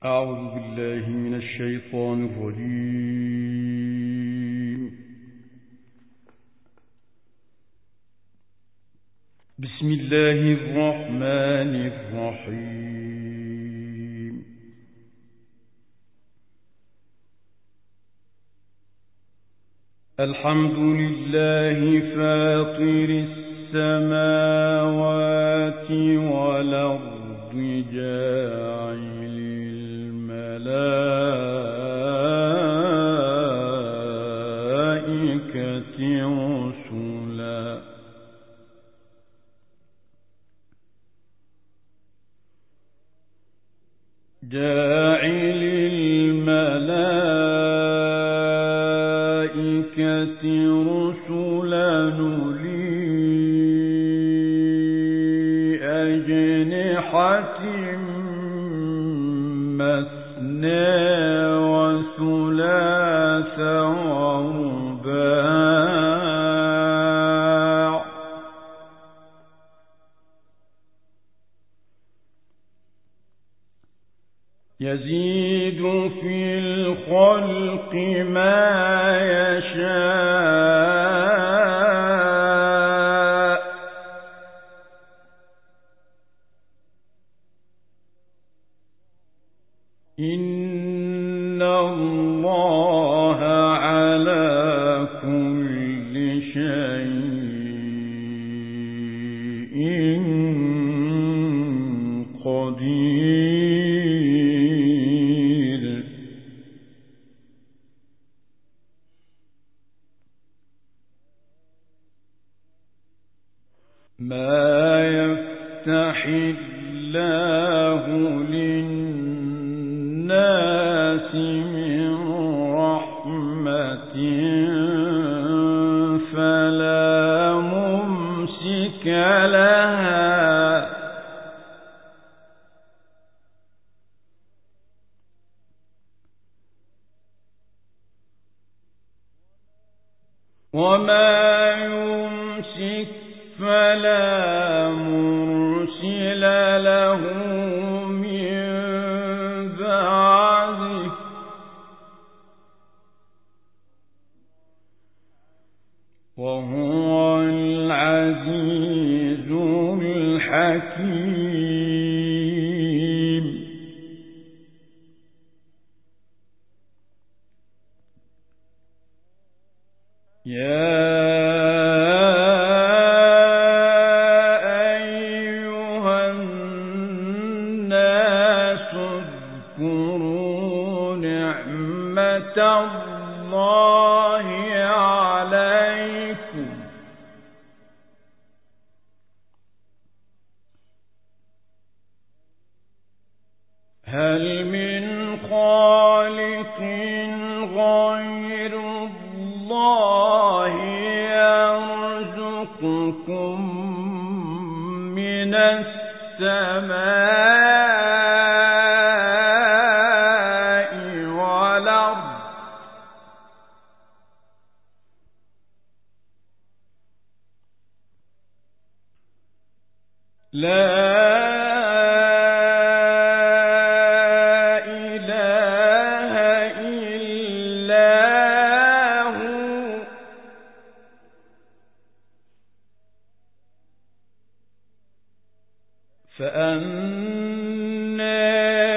أعوذ بالله من الشيطان الرجيم. بسم الله الرحمن الرحيم. الحمد لله فاطر السماوات والأرض جاعل الملائكة رسلا أولي أجنحة مثنى وثلاث ورباع يزيد في الخلق ما يشاء إن الله على كل شيء قدير. ما يفتح الله للناس من رحمة فلا ممسك لها وما يمسك فلا مرسل له من بعده وهو العزيز الحكيم. يا أيها الناس اذكروا نعمة الله عليكم هل من خالق غير الله يرزقكم من السماء والأرض لا إله إلا هو فأنى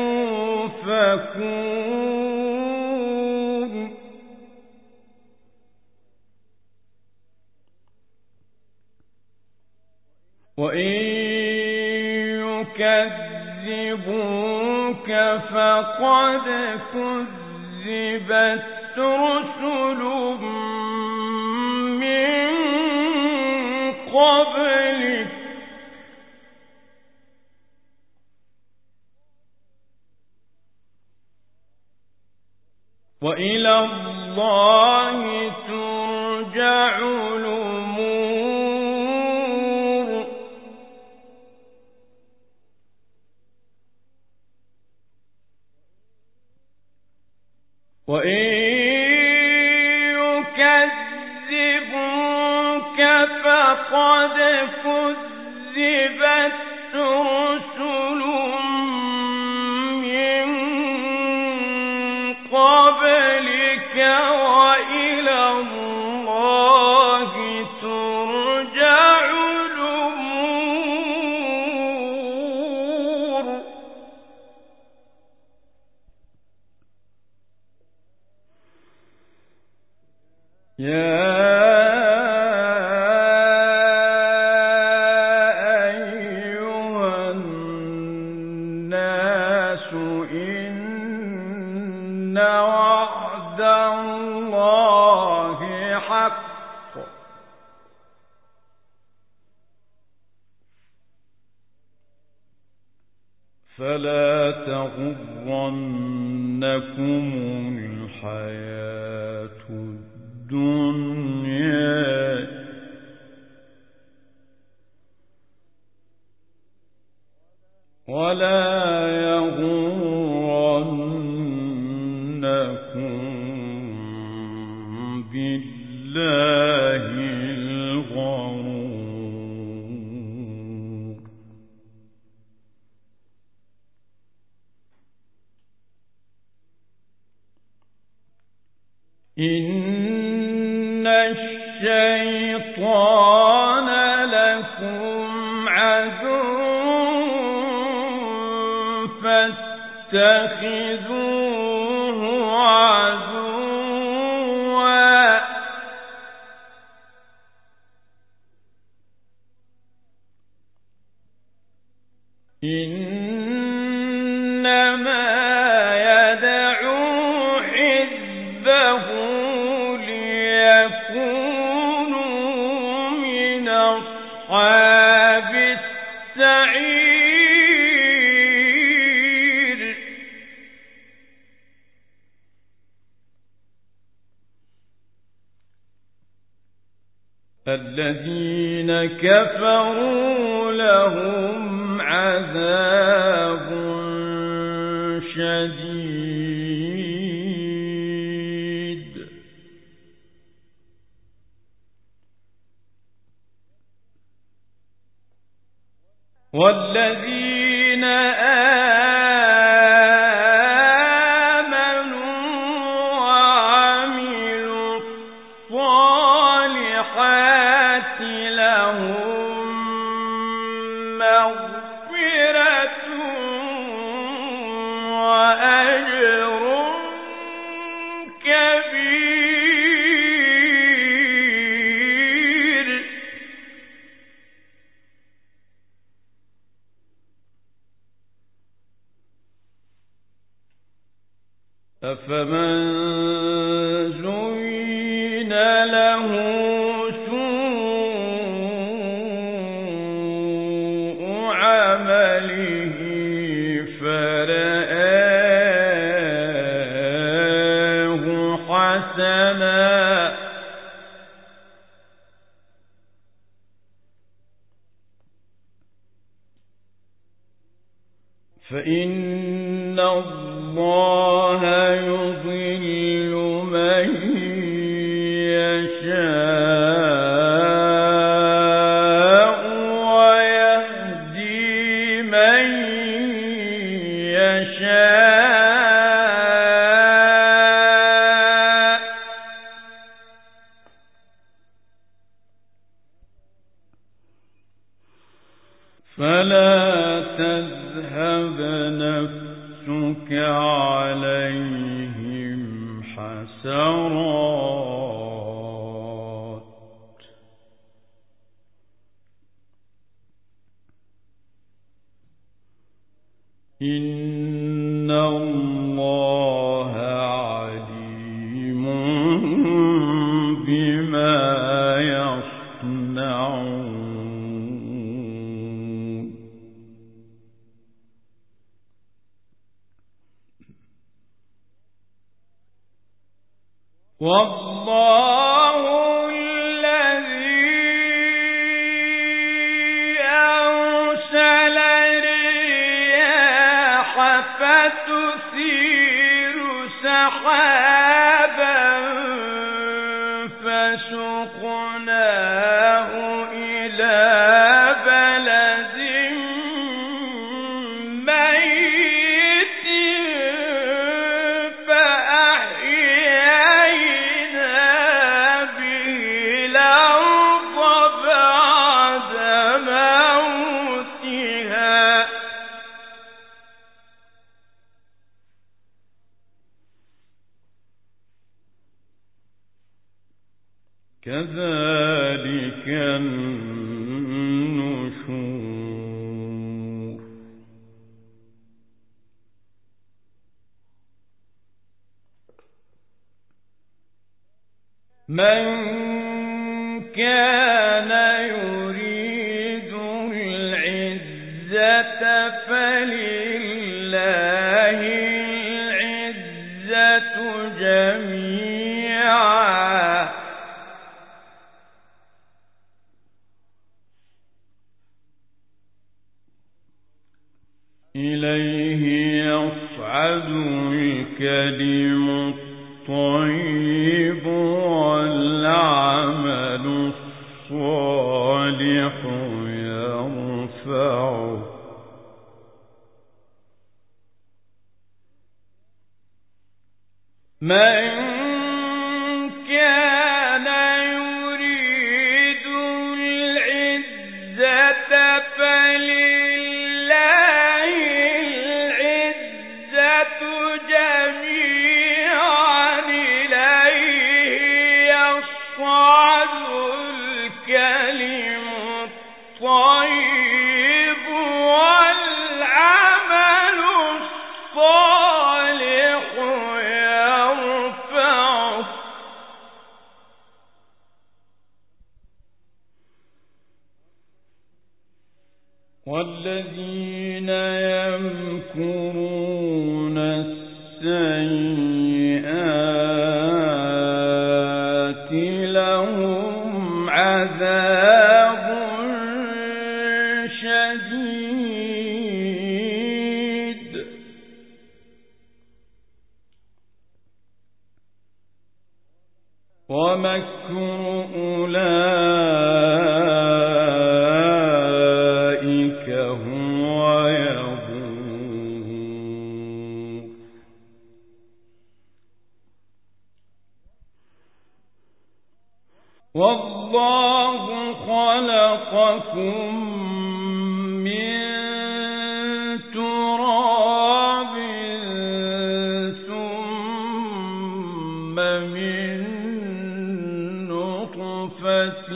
تؤفكون. وإن يكذبوك فقد كذبت رسل من قبلك وإلى الله ترجع الأمور. وإن يكذبوك فقد كذبت رسل من يا أيها الناس إن وعد الله حق فلا تغرنكم الحياة الدنيا ولا يغرنكم بالله الغرور إن الشيطان لكم عدو فاتخذوه عدوا إنما يدعو حزبه ليكونوا من أصحاب السعير الذين كفروا لهم عذاب شديد والذين آمنوا وعملوا الصالحات لهم مغفرة وأجر كبير أفمن زين له سوء عمله فرآه حسنا فإن الله يضل من يشاء ويهدي من يشاء فلا تذهب نفسك عليهم حسرات إن الله عليم بما يصنعون والله الذي أرسل الرياح فتثير سحابا فسقناه إلى بلد ميت فأحيينا به الأرض بعد موتها كذلك النشور من كان يريد العزة فلله العزة جميعا إليه يصعد الكلم الطيب والعمل الصالح يرفعه من كان يريد العزة فلله العزة جميعا إليه يصعد الكلم الطيب والعمل الصالح يرفعه والذين يمكرون السيئات لهم عذاب شديد ومكر أولئك هو يبور والله خلقكم من تراب ثم من نطفة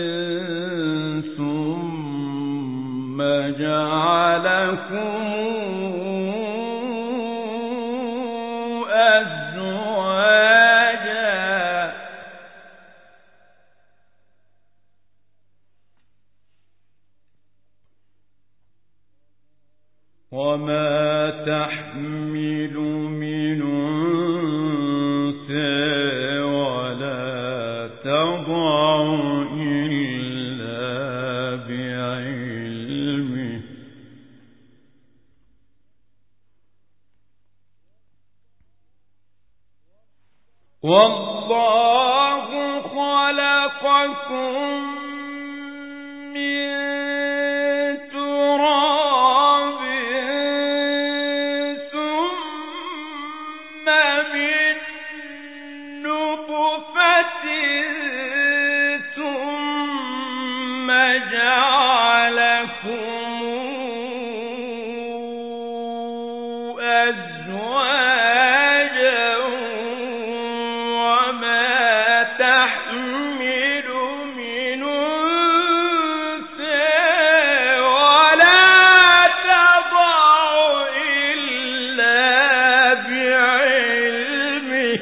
ثم جعلكم أزواجا وما تحمل من أنثى ولا تضع إلا بعلمه والله خلقكم من تراب ثم من نطفة ثم جعلكم أزواجا وما تحمل من أنثى ولا تضع إلا بعلمه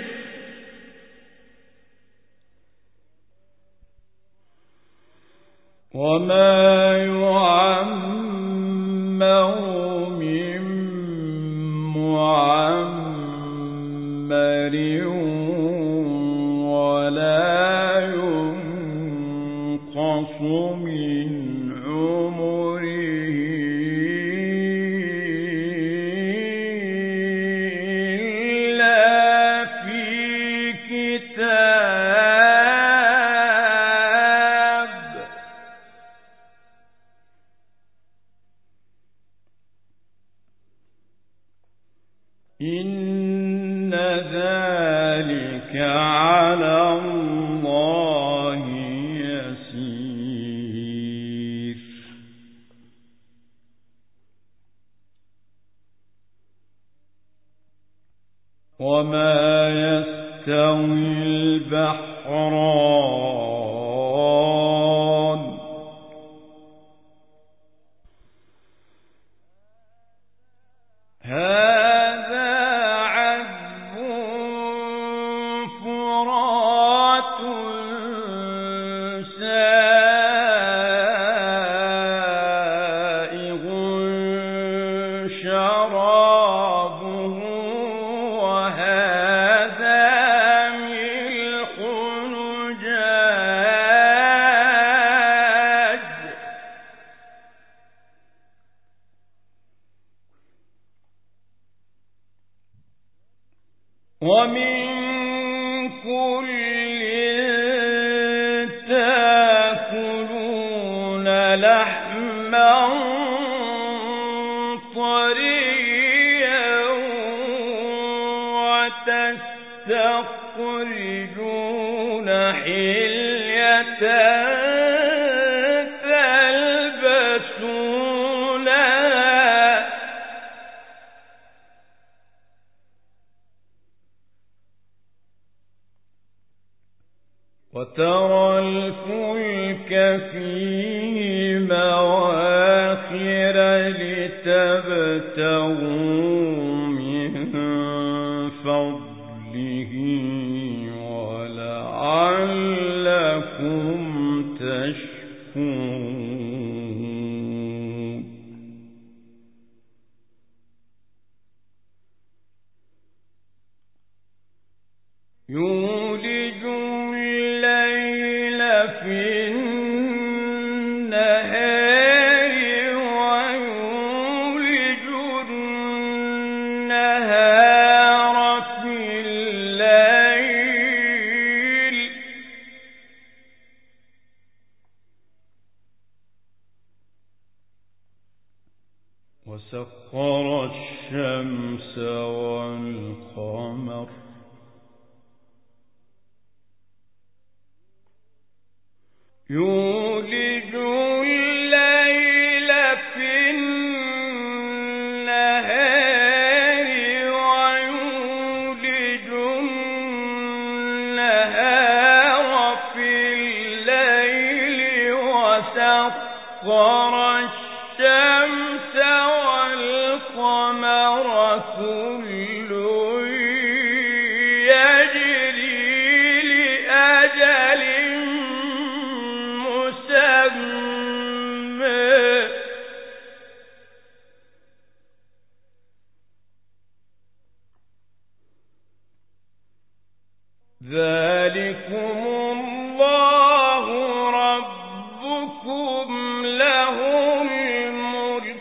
وما يعمر من معمر ولا ينقص من عمره إلا في كتاب إن ذلك على الله يسير وما يستوي البحران شرابه وهذا ملح أجاج ومن كل تأكلون لحما طريا وتستخرجون حلية تلبسونها وترى الفلك فيه مواخر لتبتغوا من فضله ولعلكم تشكرون يولج الليل في النهار ويولج النهار في الليل وسخر الشمس والقمر يولج الليل في النهار ويولج النهار في الليل وسخر الشمس والقمر كل يجري لأجل ذلكم الله ربكم له الملك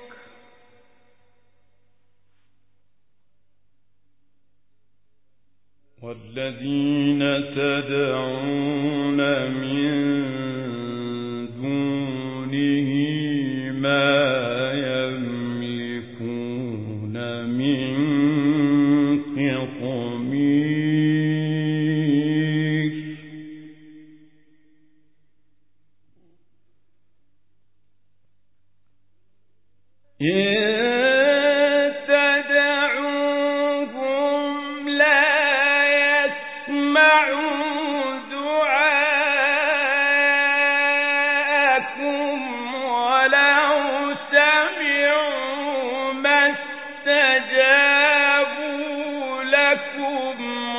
والذين تدعون من دونه ما يملكون من قطمير تدعوهم لا يسمعوا دعاءكم ولو سمعوا ما استجابوا لكم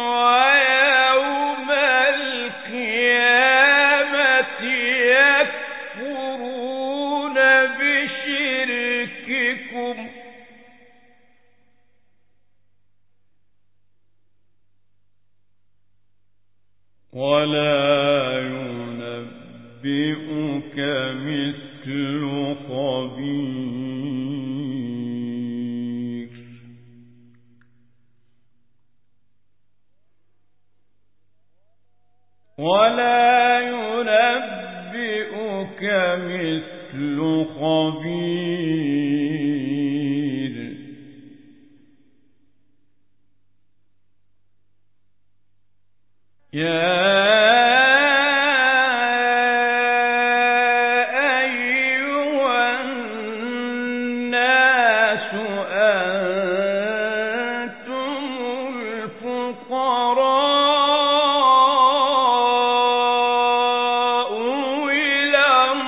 ويوم القيامة يكفرون بشرككم ولا ينبئك مثل خبير ولا ينبئك مثل خبير يا أيها الناس أنتم الفقراء إلى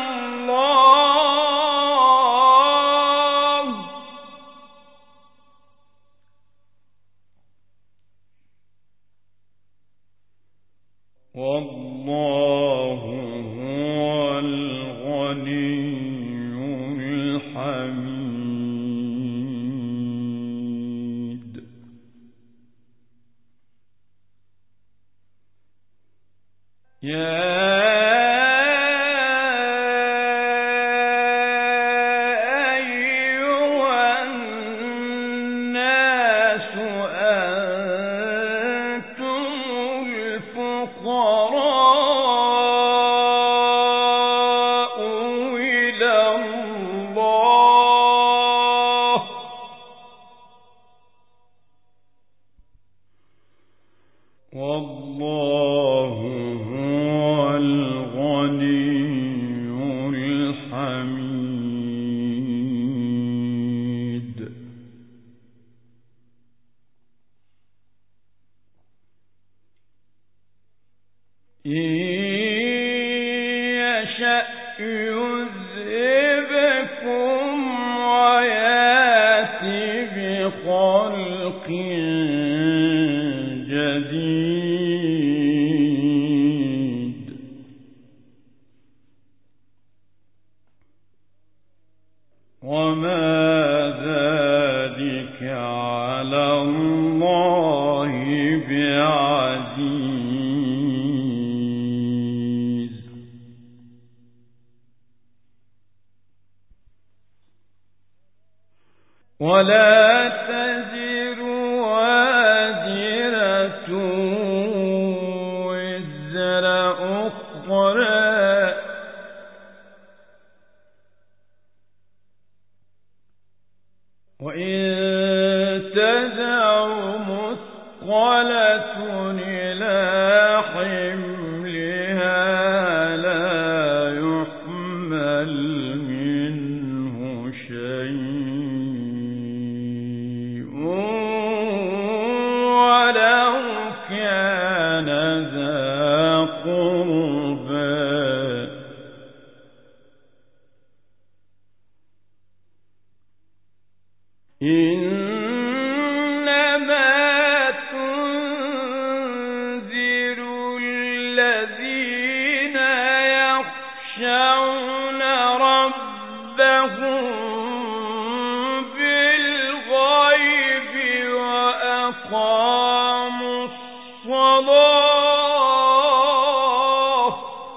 الله والله هو الغني الحميد. والله هو الغني الحميد. إن يشأ يذهبكم ويأتي بخلق جديد وما ذلك على الله بعزيز. ولا تزر وازرة وزر أخرى وإن تدع مثقلة إلى حملها لا يحمل منه شيء ولو كان ذا قربى. إنما تنذر الذين يخشون ربهم بالغيب وأقاموا الصلاة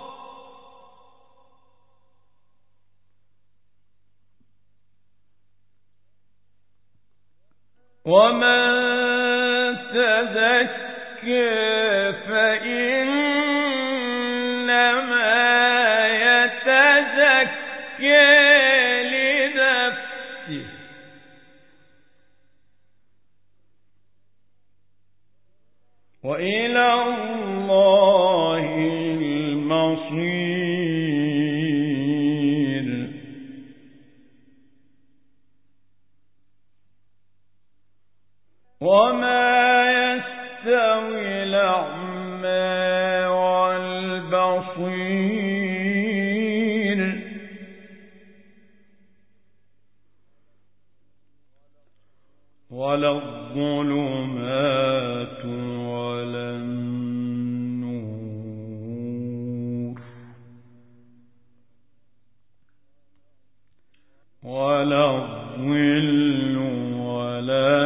ومن تزكى فإنما يتزكى لنفسه وإلى الله المصير. وما يستوي الأعمى والبصير ولا الظلمات ولا النور ولا الظل ولا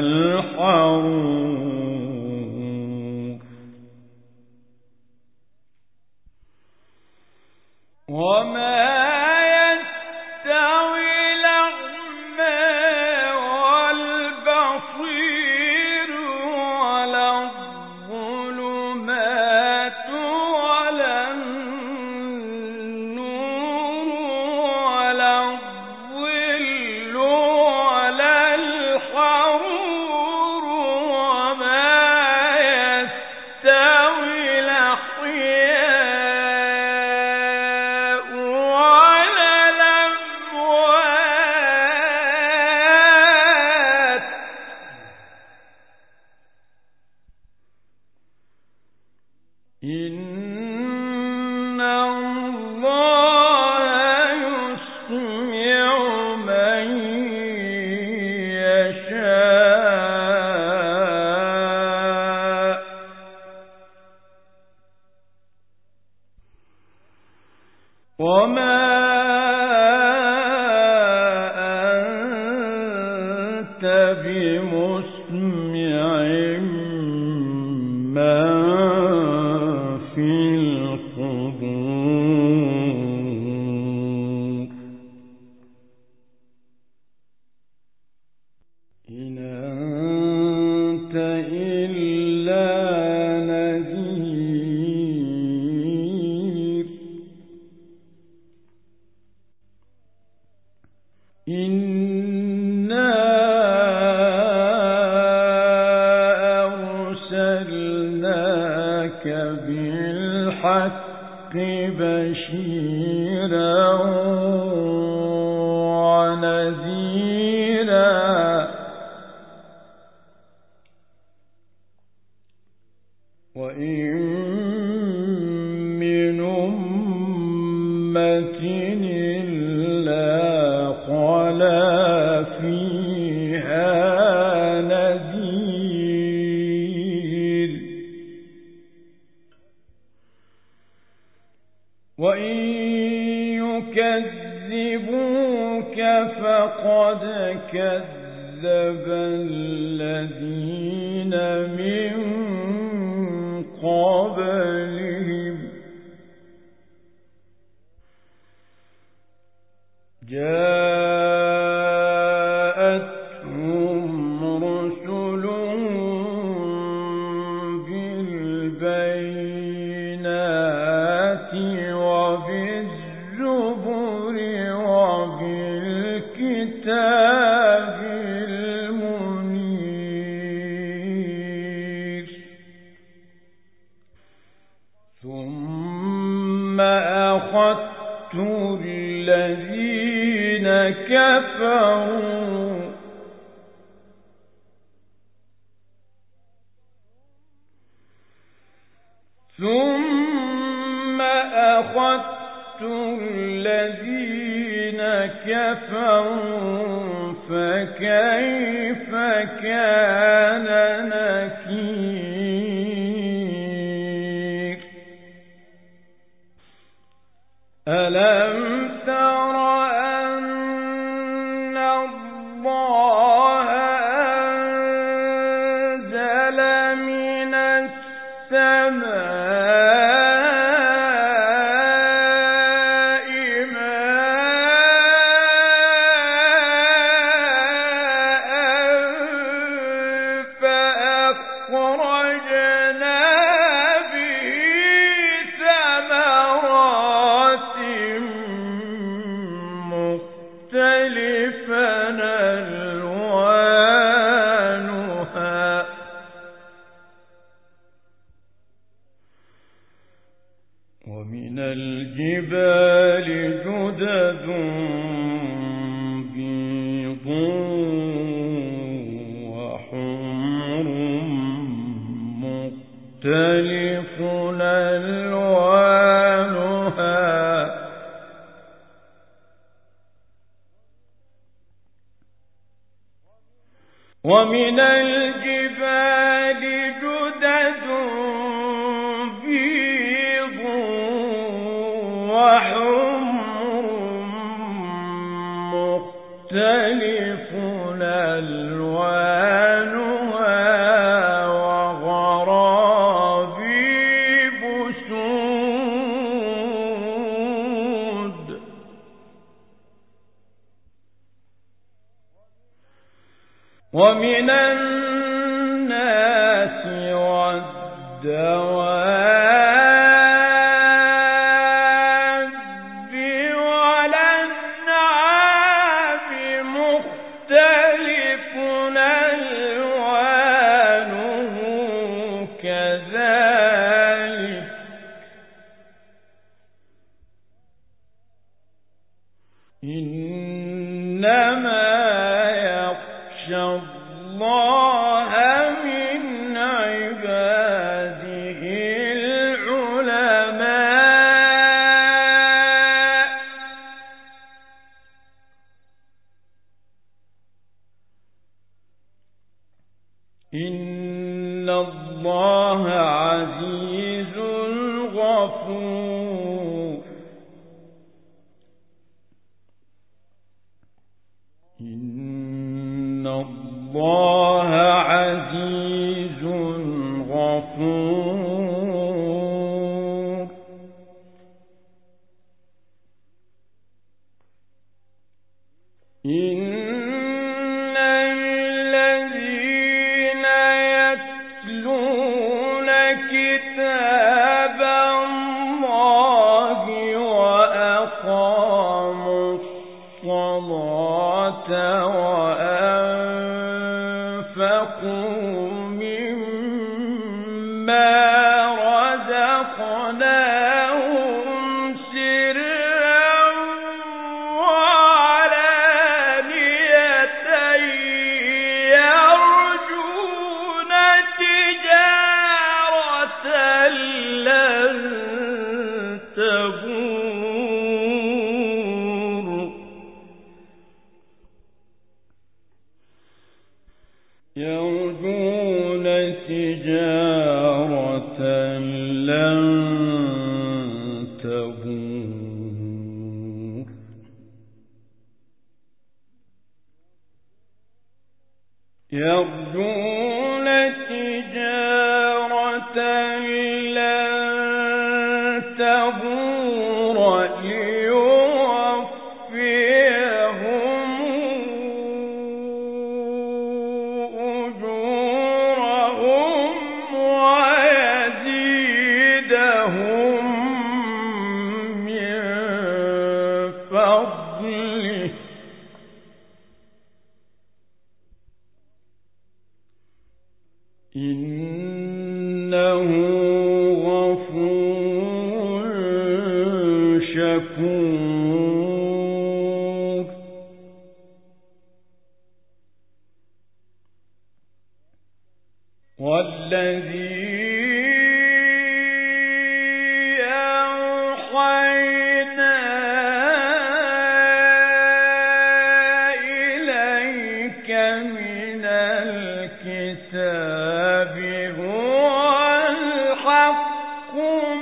الحرور وما يستوي الأعمى والبصير ولا الظلمات ولا النور ولا الظل ولا الحرور وما يستوي الأحياء ولا الأموات إن الله يسمع من يشاء وما أنت بمسمع من في القبور بشيرا ونذيرا وإن من أمة إلا خلا فيها نذير وإن يكذبوك فقد كذب الذين من قبلهم جاءتهم رسلهم بالبينات وبالزبر وبالكتاب المنير ثم أخذت الذين كفروا فكيف كان نكير ألم تر أن الله أنزل من السماء ماء فأخرجنا به ثمرات مختلفا ألوانها ومن الجبال جدد بيض وحمر مختلف ألوانها ومن الجبال جدد بيض وحمر مختلف ألوانها وغرابيب سود ومن الناس والدواب والأنعام مختلف ألوانه كذلك إنما يخشى الله من عباده العلماء إن الله عزيز غفور إن الله عزيز غفور إن الذين يتلون كتاب الله وأقاموا الصلاة وأنفقوا مما رزقناهم يرجون تجارة لن تبور يرجون تجارة لن تبور ليوفيهم أجورهم ويزيدهم من فضله إنه غفور شكور والذي أوحينا إليك من الكتاب هو الحق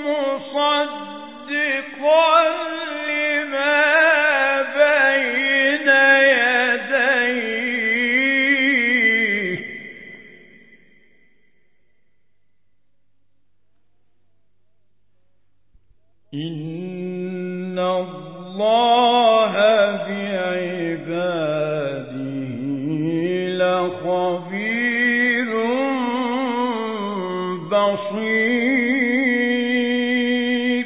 مصدقا لما بين يديه إن الله بعباده لخبير بصير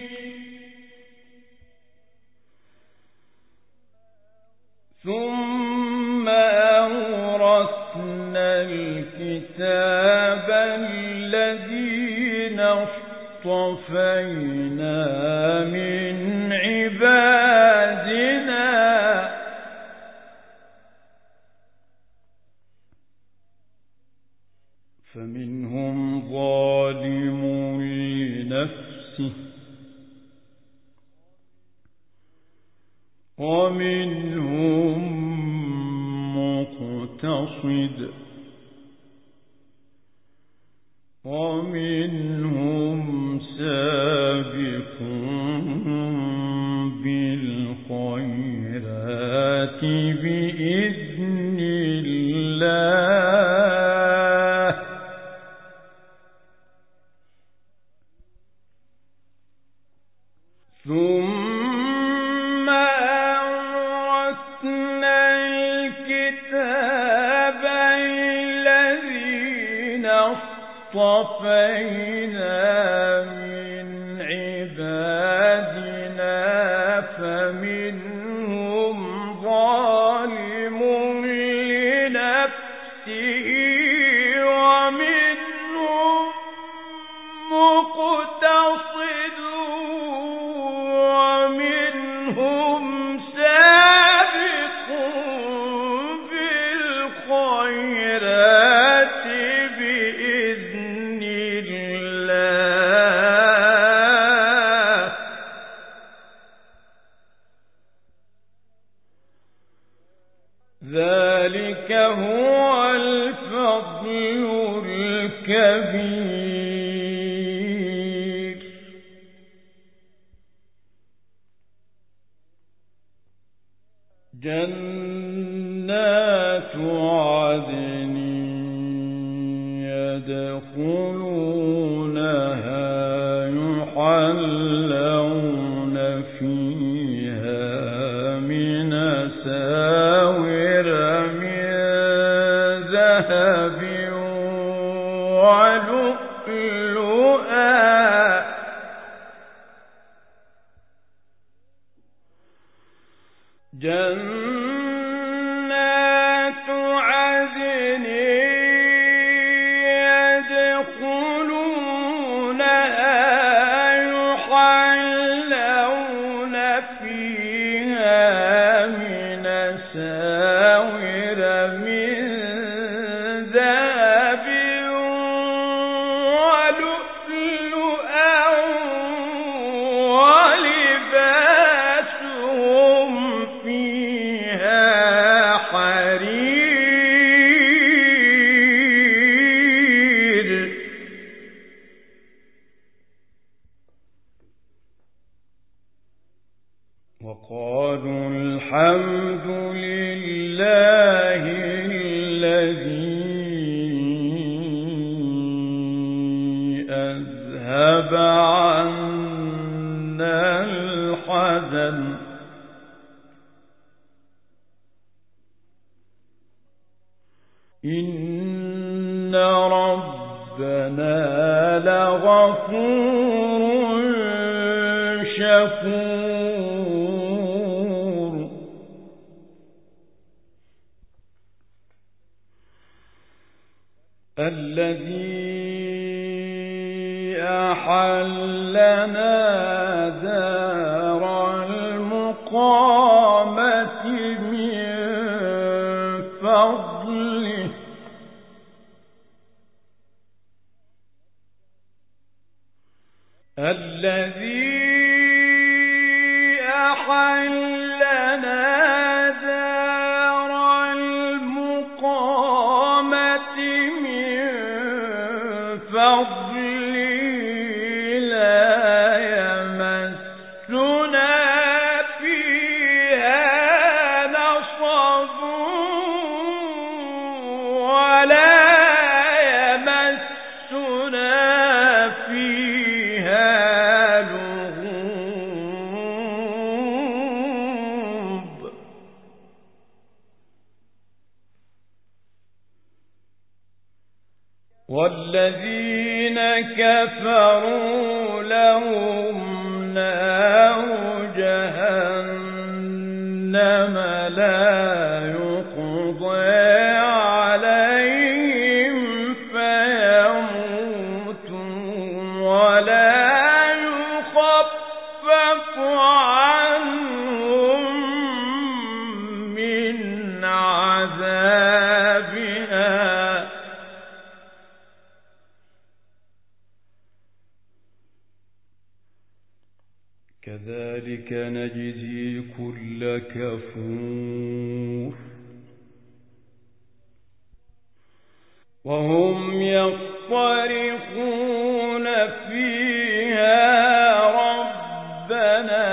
ثم أورثنا الكتاب الذين اصطفينا من عبادنا فمنهم ظالم لنفسه ومنهم مقتصد ومنهم سابق بالخيرات بإذن الله ثم أورثنا الكتاب الذين اصطفينا من عبادنا فمنهم ظالم لنفسه ومنهم مقتصد ومنهم سابق بالخيرات بإذن الله ذلك هو الفضل الكبير جنات عدن يدخلونها يحلون فيها من أساور من ذهب ولؤلؤا جنات عدن يدخلونها يحلون فيها من أساور من ذهب ولؤلؤا ولباسهم فيها حرير إن ربنا لغفور شكور الذي أحلنا دار المقامة من فضله الذي أحلنا دار المقامة من فضله لا يمسنا فيها نصب ولا يمسنا فيها لغوب والذين كفروا لهم نار جهنم لا يقضى عليهم فيموتوا ولا يخفف عنهم من عذابها كذلك نجزي كل كفور وهم يصطرخون فيها ربنا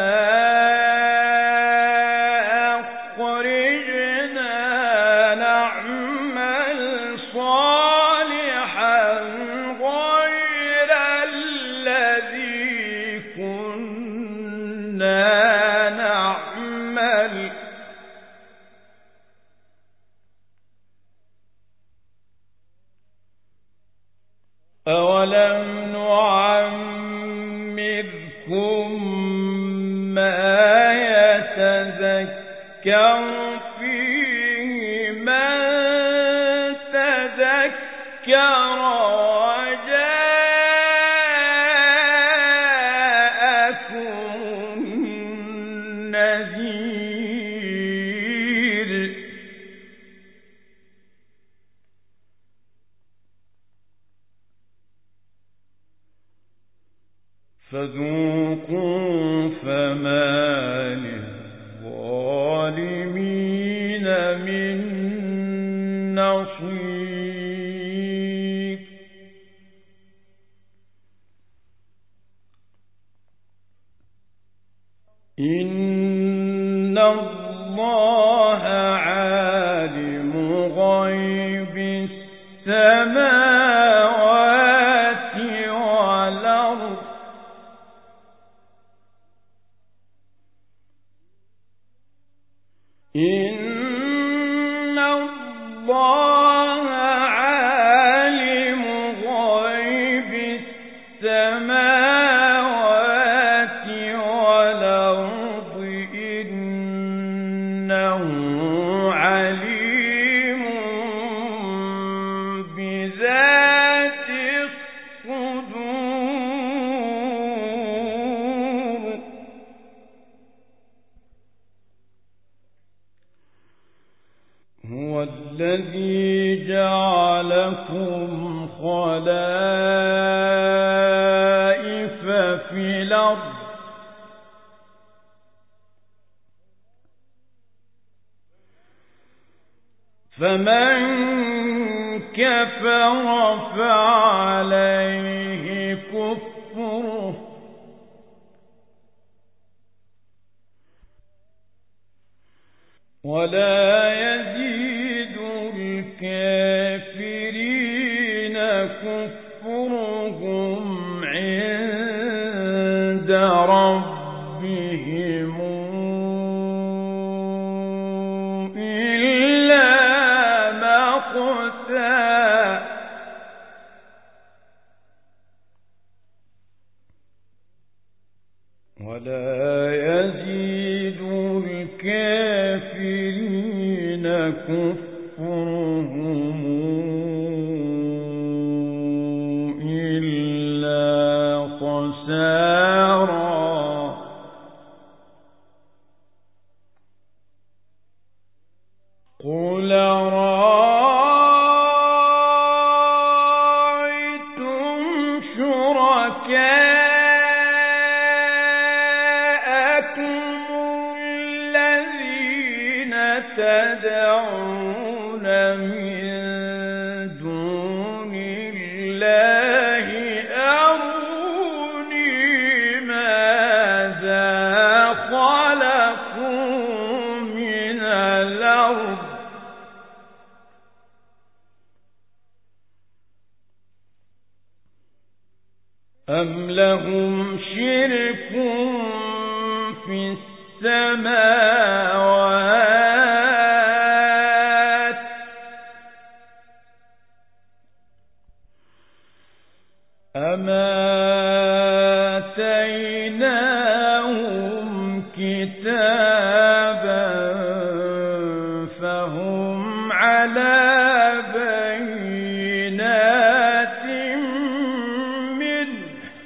أخرجنا نعمل صالحا غير الذي كنا نعمل أولم نعمركم ما يتذكر فيه من تذكر وجاءكم النذير فذوقوا فما للظالمين من نصير إن الله عالم غيب السماوات والأرض إن الله عالم غيب السماوات والأرض إنه عليم بذات الصدور هو الذي جعلكم خلائف في الأرض فمن كفر فعليه كفره ولا يزيد الكافرين كفرهم عند ربهم إلا مقتا ولا يزيد الكافرين كفرهم إلا خسارا. قل رأيتم شركاءكم الذين تدعون من دون الله أروني ماذا خلقوا من الأرض أم لهم شرك في السماوات أم آتيناهم كتابا فهم على بينات منه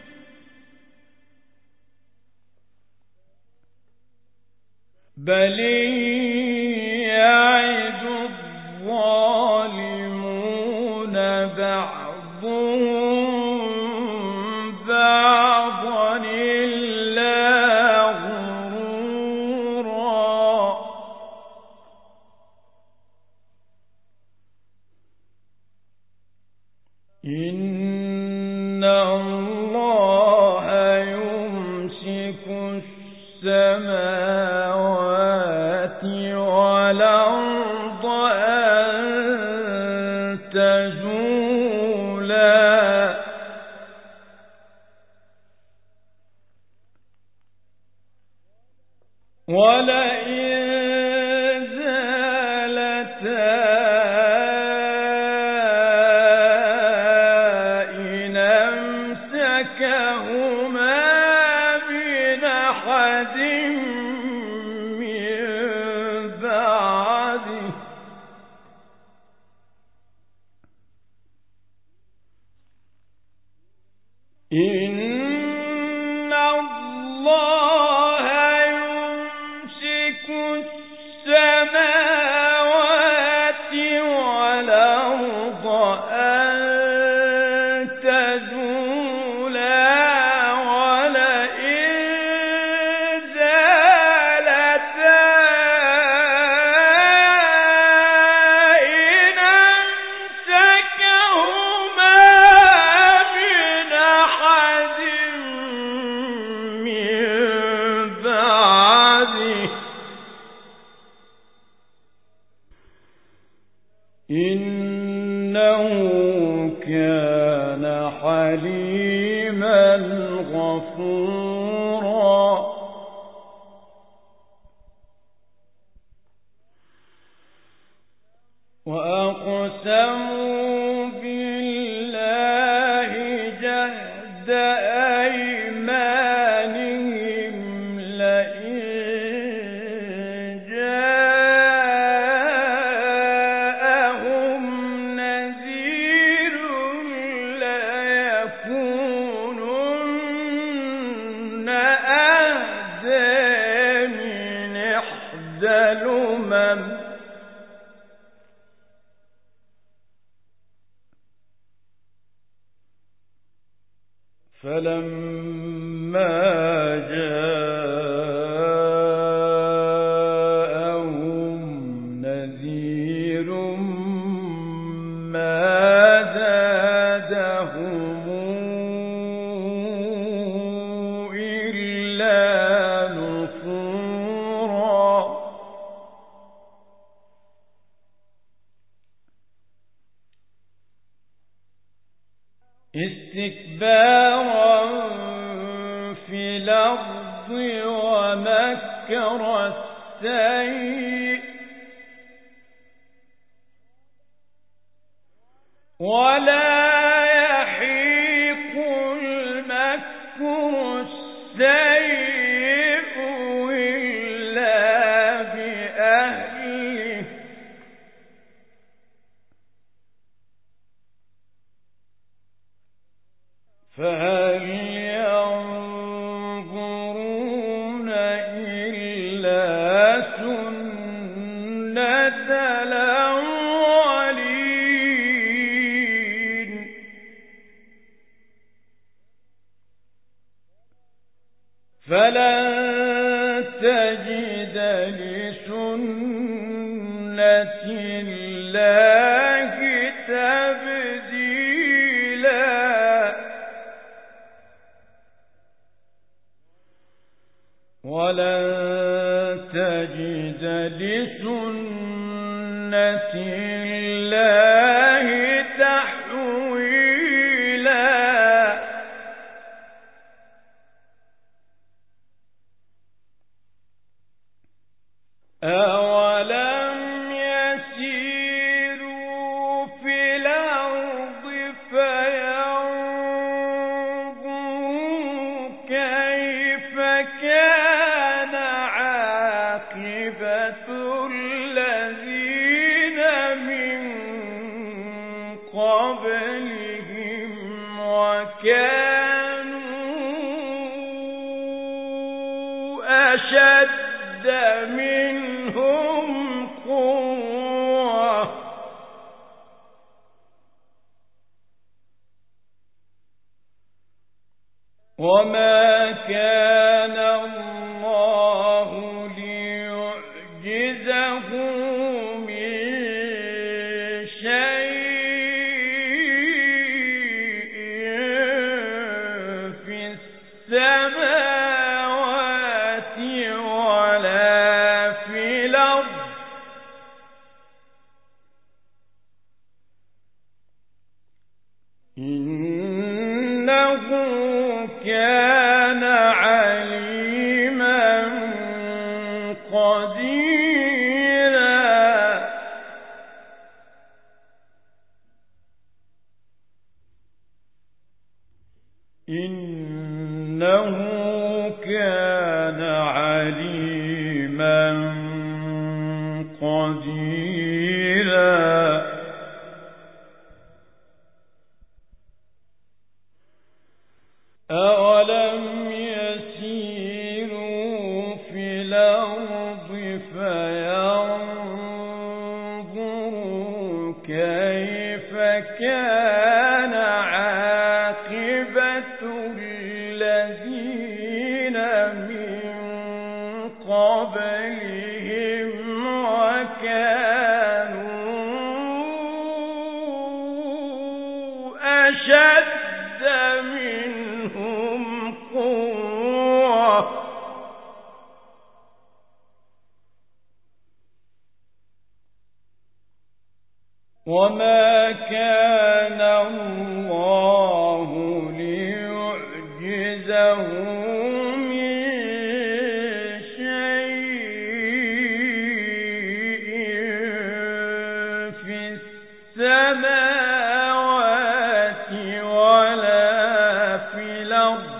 بل يعد الظالمون بعضهم بعضا إلا غرورا. إن الله يمسك السماوات والأرض أن تزولا ولئن زالتا إن أمسكهما من أحد من بعده إن الله يمسك السماوات والأرض أن تزولا ولئن زالتا إن أمسكهما من أحد من بعده إنه كان حليما غفورا. وأقسموا بالله جهد أيمانهم لئن جاءهم نذير ليكونن أهدى من إحدى الأمم فلما جاءهم نذير ما زادهم إلا نفورا. استكبارا في الأرض ومكر السيء ولا يحيق المكر السيء إلا بأهله فهل ينظرون إلا سنة الأولين فلن تجد لسنة الله تبديلا ولن تجد لسنة الله تحويلا أولم يسيروا في الأرض فينظروا كيف كان عاقبة الذين من قبلهم وكانوا أشد منهم قوة وما كان الله ليعجزه من شيء في السماوات ولا في الأرض إنه كان عليما قديرا إنه كان عليما قديرا أولم يسيروا في الأرض فينظروا كيف كان عاقبة الذين من قبلهم وكانوا أشد منهم قوة وما كان الله ليعجزه من شيء في السماوات ولا في الأرض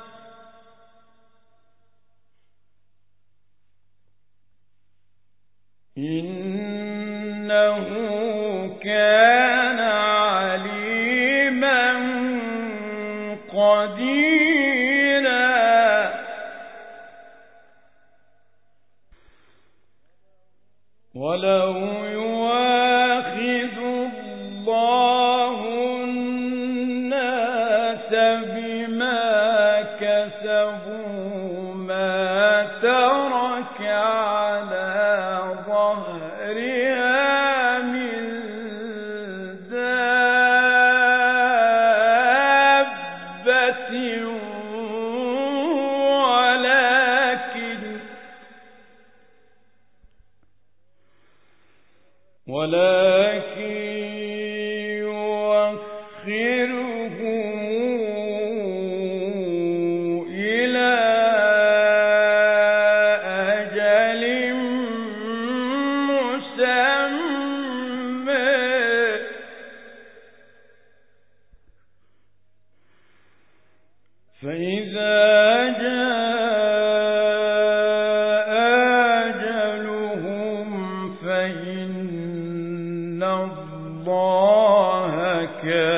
إنه كان عليما قديرا ولو يواخذ الله الناس بما كسبوا ما ترك على ظهرها من دابة ولكن ترك